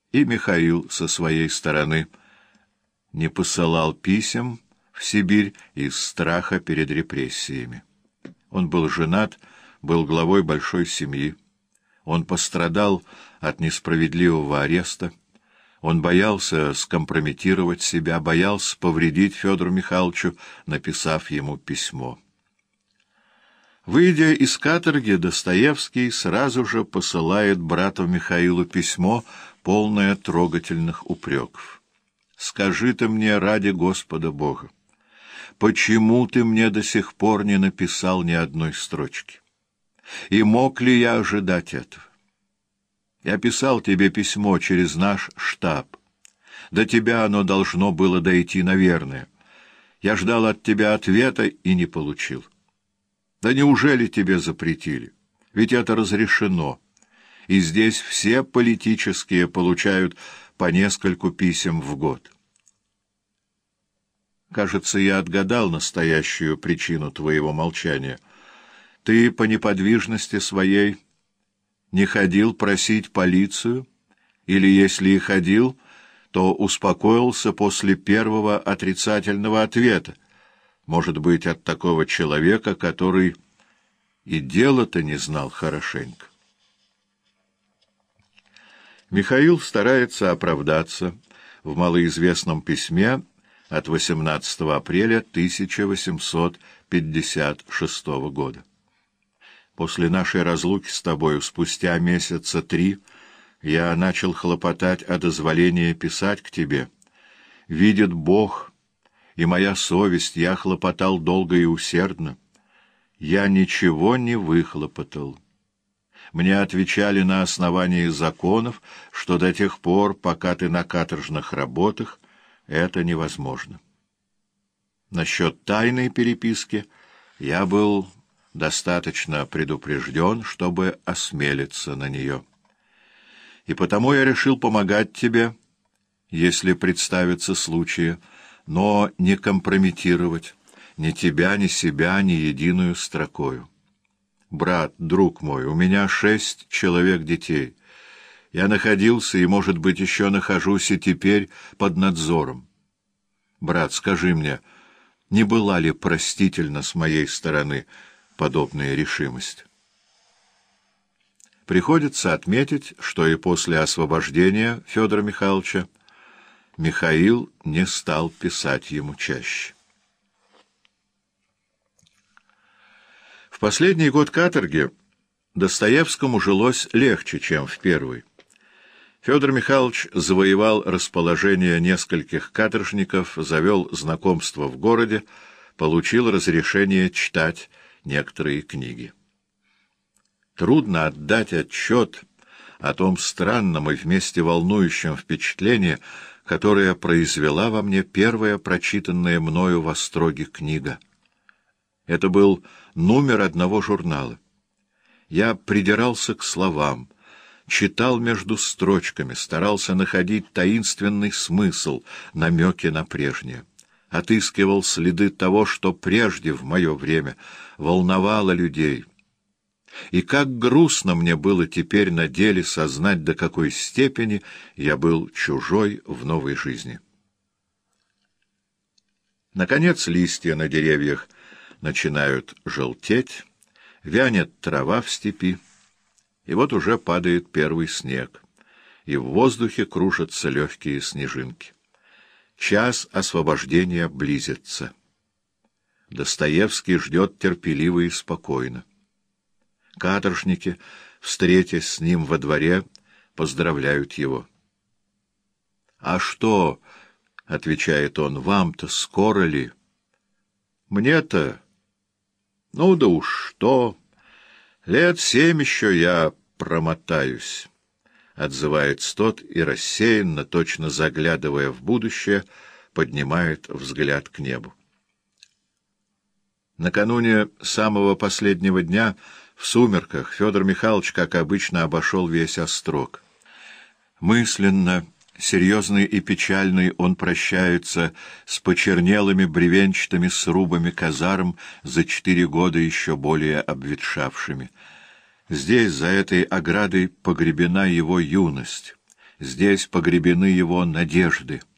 И Михаил со своей стороны не посылал писем в Сибирь из страха перед репрессиями. Он был женат, был главой большой семьи. Он пострадал от несправедливого ареста. Он боялся скомпрометировать себя, боялся повредить Федору Михайловичу, написав ему письмо. Выйдя из каторги, Достоевский сразу же посылает брату Михаилу письмо, полное трогательных упреков. «Скажи ты мне ради Господа Бога, почему ты мне до сих пор не написал ни одной строчки? И мог ли я ожидать этого? Я писал тебе письмо через наш штаб. До тебя оно должно было дойти, наверное. Я ждал от тебя ответа и не получил. Да неужели тебе запретили? Ведь это разрешено. И здесь все политические получают по нескольку писем в год. Кажется, я отгадал настоящую причину твоего молчания. Ты по неподвижности своей не ходил просить полицию, или, если и ходил, то успокоился после первого отрицательного ответа, может быть, от такого человека, который и дело-то не знал хорошенько. Михаил старается оправдаться в малоизвестном письме от 18 апреля 1856 года. После нашей разлуки с тобою спустя месяца 3 я начал хлопотать о дозволении писать к тебе. Видит Бог и моя совесть, я хлопотал долго и усердно. Я ничего не выхлопотал. Мне отвечали на основании законов, что до тех пор, пока ты на каторжных работах, это невозможно. Насчет тайной переписки я был достаточно предупрежден, чтобы осмелиться на нее. И потому я решил помогать тебе, если представится случай, но не компрометировать ни тебя, ни себя, ни единую строкою. Брат, друг мой, у меня 6 человек детей. Я находился и, может быть, еще нахожусь и теперь под надзором. Брат, скажи мне, не была ли простительна с моей стороны подобная решимость? Приходится отметить, что и после освобождения Федора Михайловича Михаил не стал писать ему чаще. В последний год каторги Достоевскому жилось легче, чем в первый. Федор Михайлович завоевал расположение нескольких каторжников, завел знакомство в городе, получил разрешение читать некоторые книги. Трудно отдать отчет о том странном и вместе волнующем впечатлении, которое произвела во мне первая прочитанная мною в Остроге книга. Это был номер одного журнала. Я придирался к словам, читал между строчками, старался находить таинственный смысл, намеки на прежнее. Отыскивал следы того, что прежде, в мое время, волновало людей. И как грустно мне было теперь на деле сознать, до какой степени я был чужой в новой жизни. Наконец листья на деревьях начинают желтеть, вянет трава в степи, и вот уже падает первый снег, и в воздухе кружатся легкие снежинки. Час освобождения близится. Достоевский ждет терпеливо и спокойно. Каторжники, встретясь с ним во дворе, поздравляют его. — А что, — отвечает он, — вам-то скоро ли? — Мне-то... Ну да уж что... 7 лет еще я промотаюсь, — отзывается тот и рассеянно, точно заглядывая в будущее, поднимает взгляд к небу. Накануне самого последнего дня в сумерках Федор Михайлович, как обычно, обошел весь Острог. Мысленно, серьезный и печальный, он прощается с почернелыми бревенчатыми срубами казарм, за 4 года еще более обветшавшими. Здесь, за этой оградой, погребена его юность, Здесь погребены его надежды.